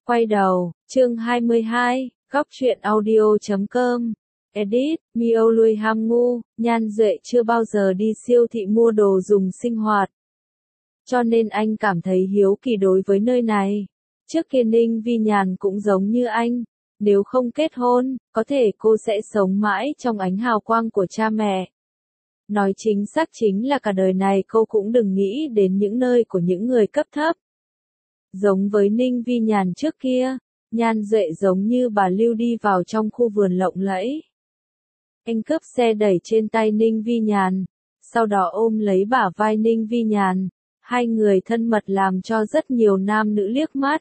Quay đầu, chương 22, góc truyện audio.com. Edit, Miêu Lui ham ngu, Nhan Duệ chưa bao giờ đi siêu thị mua đồ dùng sinh hoạt. Cho nên anh cảm thấy hiếu kỳ đối với nơi này. Trước kia Ninh Vi Nhàn cũng giống như anh. Nếu không kết hôn, có thể cô sẽ sống mãi trong ánh hào quang của cha mẹ. Nói chính xác chính là cả đời này cô cũng đừng nghĩ đến những nơi của những người cấp thấp. Giống với Ninh Vi Nhàn trước kia, Nhan Duệ giống như bà Lưu đi vào trong khu vườn lộng lẫy. Anh cướp xe đẩy trên tay Ninh Vi Nhàn, sau đó ôm lấy bả vai Ninh Vi Nhàn, hai người thân mật làm cho rất nhiều nam nữ liếc mắt.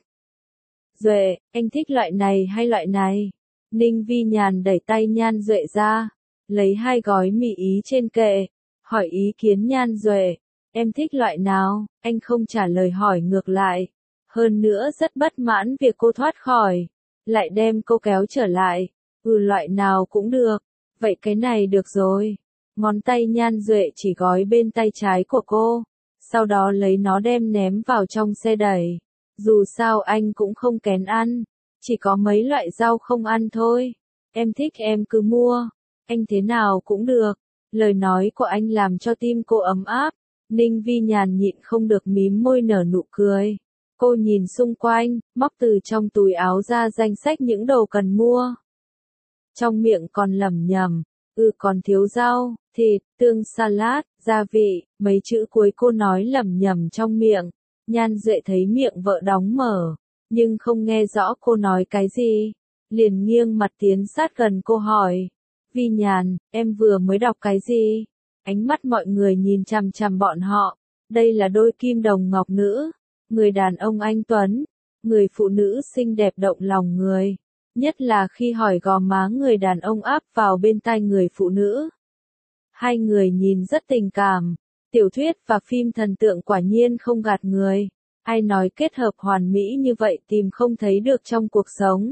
Duệ, anh thích loại này hay loại này? Ninh Vi Nhàn đẩy tay Nhan Duệ ra, lấy hai gói mì ý trên kệ, hỏi ý kiến Nhan Duệ, em thích loại nào? Anh không trả lời hỏi ngược lại. Hơn nữa rất bất mãn việc cô thoát khỏi, lại đem cô kéo trở lại. Loại nào cũng được, vậy cái này được rồi. Ngón tay Nhan Duệ chỉ gói bên tay trái của cô, sau đó lấy nó đem ném vào trong xe đẩy. Dù sao anh cũng không kén ăn, chỉ có mấy loại rau không ăn thôi. Em thích em cứ mua, anh thế nào cũng được. Lời nói của anh làm cho tim cô ấm áp. Ninh Vi Nhàn nhịn không được mím môi nở nụ cười. Cô nhìn xung quanh, móc từ trong túi áo ra danh sách những đồ cần mua. Trong miệng còn lẩm nhẩm, còn thiếu rau, thịt, tương salad, gia vị, mấy chữ cuối cô nói lẩm nhẩm trong miệng. Nhan Duệ thấy miệng vợ đóng mở, nhưng không nghe rõ cô nói cái gì. Liền nghiêng mặt tiến sát gần cô hỏi, Vi Nhàn, em vừa mới đọc cái gì? Ánh mắt mọi người nhìn chằm chằm bọn họ, đây là đôi kim đồng ngọc nữ. Người đàn ông anh tuấn, người phụ nữ xinh đẹp động lòng người, nhất là khi hỏi gò má người đàn ông áp vào bên tai người phụ nữ. Hai người nhìn rất tình cảm, tiểu thuyết và phim thần tượng quả nhiên không gạt người, ai nói kết hợp hoàn mỹ như vậy tìm không thấy được trong cuộc sống.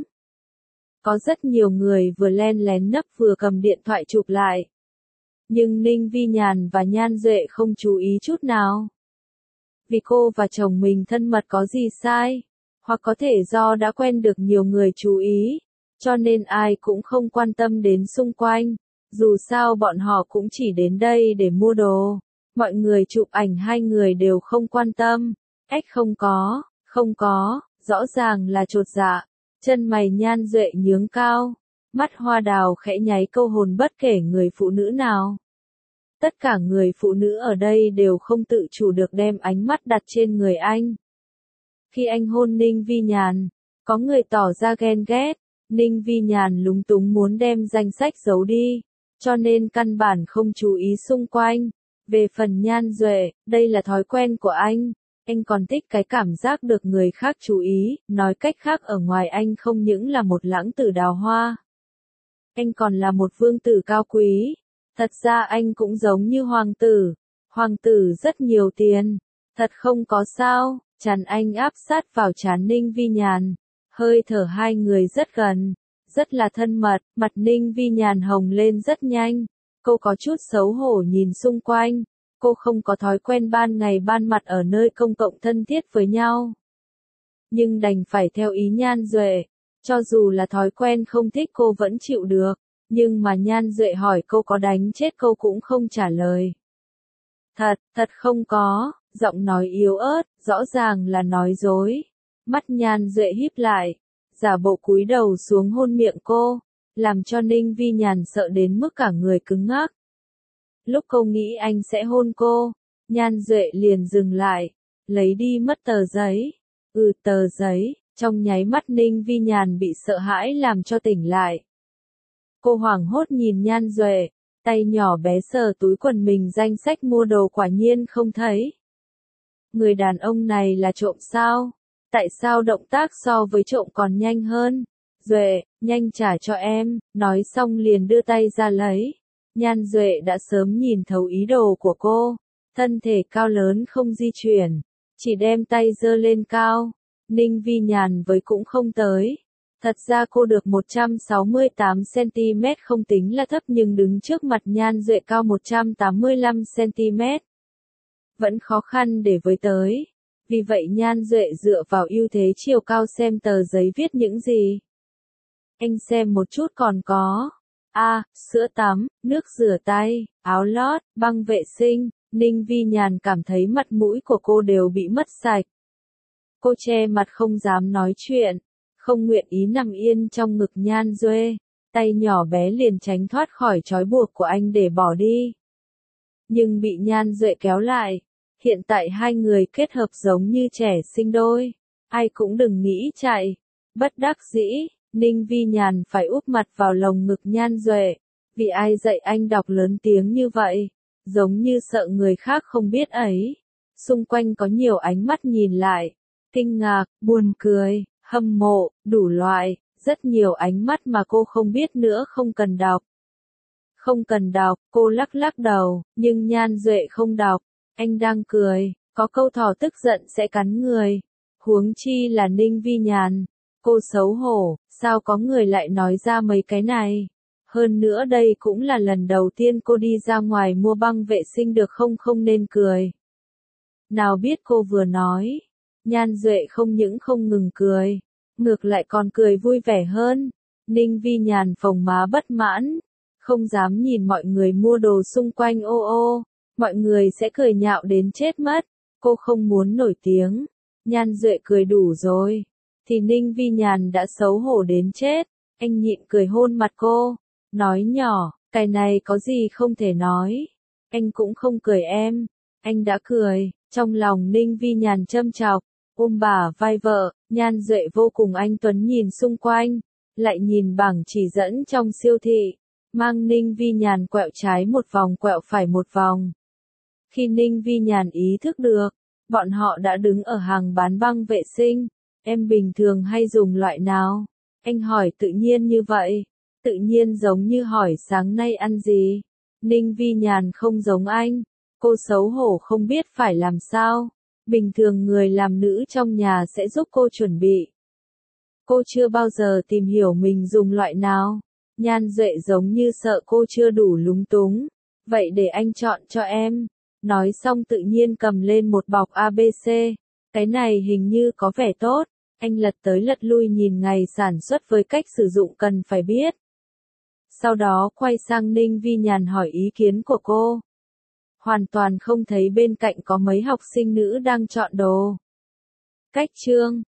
Có rất nhiều người vừa len lén nấp vừa cầm điện thoại chụp lại. Nhưng Ninh Vi Nhàn và Nhan Duệ không chú ý chút nào. Vì cô và chồng mình thân mật có gì sai, hoặc có thể do đã quen được nhiều người chú ý, cho nên ai cũng không quan tâm đến xung quanh, dù sao bọn họ cũng chỉ đến đây để mua đồ, mọi người chụp ảnh hai người đều không quan tâm, không có, rõ ràng là chột dạ, chân mày Nhan Duệ nhướng cao, mắt hoa đào khẽ nháy câu hồn bất kể người phụ nữ nào. Tất cả người phụ nữ ở đây đều không tự chủ được đem ánh mắt đặt trên người anh. Khi anh hôn Ninh Vi Nhàn, có người tỏ ra ghen ghét, Ninh Vi Nhàn lúng túng muốn đem danh sách giấu đi, cho nên căn bản không chú ý xung quanh. Về phần Nhan Duệ, đây là thói quen của anh còn thích cái cảm giác được người khác chú ý, nói cách khác ở ngoài anh không những là một lãng tử đào hoa. Anh còn là một vương tử cao quý. Thật ra anh cũng giống như hoàng tử rất nhiều tiền, thật không có sao, chán anh áp sát vào trán Ninh Vi Nhàn, hơi thở hai người rất gần, rất là thân mật, mặt Ninh Vi Nhàn hồng lên rất nhanh, cô có chút xấu hổ nhìn xung quanh, cô không có thói quen ban ngày ban mặt ở nơi công cộng thân thiết với nhau. Nhưng đành phải theo ý Nhan Duệ, cho dù là thói quen không thích cô vẫn chịu được. Nhưng mà Nhan Duệ hỏi cô có đánh chết cô cũng không trả lời. Thật không có, giọng nói yếu ớt, rõ ràng là nói dối. Mắt Nhan Duệ híp lại, giả bộ cúi đầu xuống hôn miệng cô, làm cho Ninh Vi Nhàn sợ đến mức cả người cứng ngắc. Lúc cô nghĩ anh sẽ hôn cô, Nhan Duệ liền dừng lại, lấy đi mất tờ giấy. Tờ giấy, trong nháy mắt Ninh Vi Nhàn bị sợ hãi làm cho tỉnh lại. Cô hoảng hốt nhìn Nhan Duệ, tay nhỏ bé sờ túi quần mình danh sách mua đồ quả nhiên không thấy. Người đàn ông này là trộm sao? Tại sao động tác so với trộm còn nhanh hơn? Duệ, nhanh trả cho em, nói xong liền đưa tay ra lấy. Nhan Duệ đã sớm nhìn thấu ý đồ của cô, thân thể cao lớn không di chuyển, chỉ đem tay giơ lên cao. Ninh Vi Nhàn với cũng không tới. Thật ra cô được 168cm không tính là thấp nhưng đứng trước mặt Nhan Duệ cao 185cm. Vẫn khó khăn để với tới. Vì vậy Nhan Duệ dựa vào ưu thế chiều cao xem tờ giấy viết những gì. Anh xem một chút còn có. Sữa tắm, nước rửa tay, áo lót, băng vệ sinh. Ninh Vi Nhàn cảm thấy mặt mũi của cô đều bị mất sạch. Cô che mặt không dám nói chuyện, không nguyện ý nằm yên trong ngực Nhan Duệ. Tay nhỏ bé liền tránh thoát khỏi trói buộc của anh để bỏ đi. Nhưng bị Nhan Duệ kéo lại. Hiện tại hai người kết hợp giống như trẻ sinh đôi. Ai cũng đừng nghĩ chạy. Bất đắc dĩ, Ninh Vi Nhàn phải úp mặt vào lồng ngực Nhan Duệ. Vì ai dạy anh đọc lớn tiếng như vậy? Giống như sợ người khác không biết ấy. Xung quanh có nhiều ánh mắt nhìn lại. Kinh ngạc, buồn cười, hâm mộ, đủ loại. Rất nhiều ánh mắt mà cô không biết nữa không cần đọc. Không cần đọc, cô lắc lắc đầu, nhưng Nhan Duệ không đọc. Anh đang cười, có câu thỏ tức giận sẽ cắn người. Huống chi là Ninh Vi Nhàn. Cô xấu hổ, sao có người lại nói ra mấy cái này. Hơn nữa đây cũng là lần đầu tiên cô đi ra ngoài mua băng vệ sinh được không nên cười. Nào biết cô vừa nói. Nhan Duệ không những không ngừng cười. Ngược lại còn cười vui vẻ hơn. Ninh Vi Nhàn phồng má bất mãn. Không dám nhìn mọi người mua đồ xung quanh ô. Mọi người sẽ cười nhạo đến chết mất. Cô không muốn nổi tiếng. Nhan Duệ cười đủ rồi. Thì Ninh Vi Nhàn đã xấu hổ đến chết. Anh nhịn cười hôn mặt cô. Nói nhỏ, cái này có gì không thể nói. Anh cũng không cười em. Anh đã cười. Trong lòng Ninh Vi Nhàn châm chọc. Ôm bả vai vợ, Nhan Duệ vô cùng anh tuấn nhìn xung quanh. Lại nhìn bảng chỉ dẫn trong siêu thị. Mang Ninh Vi Nhàn quẹo trái một vòng quẹo phải một vòng. Khi Ninh Vi Nhàn ý thức được, bọn họ đã đứng ở hàng bán băng vệ sinh. Em bình thường hay dùng loại nào? Anh hỏi tự nhiên như vậy. Tự nhiên giống như hỏi sáng nay ăn gì. Ninh Vi Nhàn không giống anh. Cô xấu hổ không biết phải làm sao. Bình thường người làm nữ trong nhà sẽ giúp cô chuẩn bị. Cô chưa bao giờ tìm hiểu mình dùng loại nào. Nhan Duệ giống như sợ cô chưa đủ lúng túng. Vậy để anh chọn cho em. Nói xong tự nhiên cầm lên một bọc ABC. Cái này hình như có vẻ tốt. Anh lật tới lật lui nhìn ngày sản xuất với cách sử dụng cần phải biết. Sau đó quay sang Ninh Vi Nhàn hỏi ý kiến của cô. Hoàn toàn không thấy bên cạnh có mấy học sinh nữ đang chọn đồ. Cách chương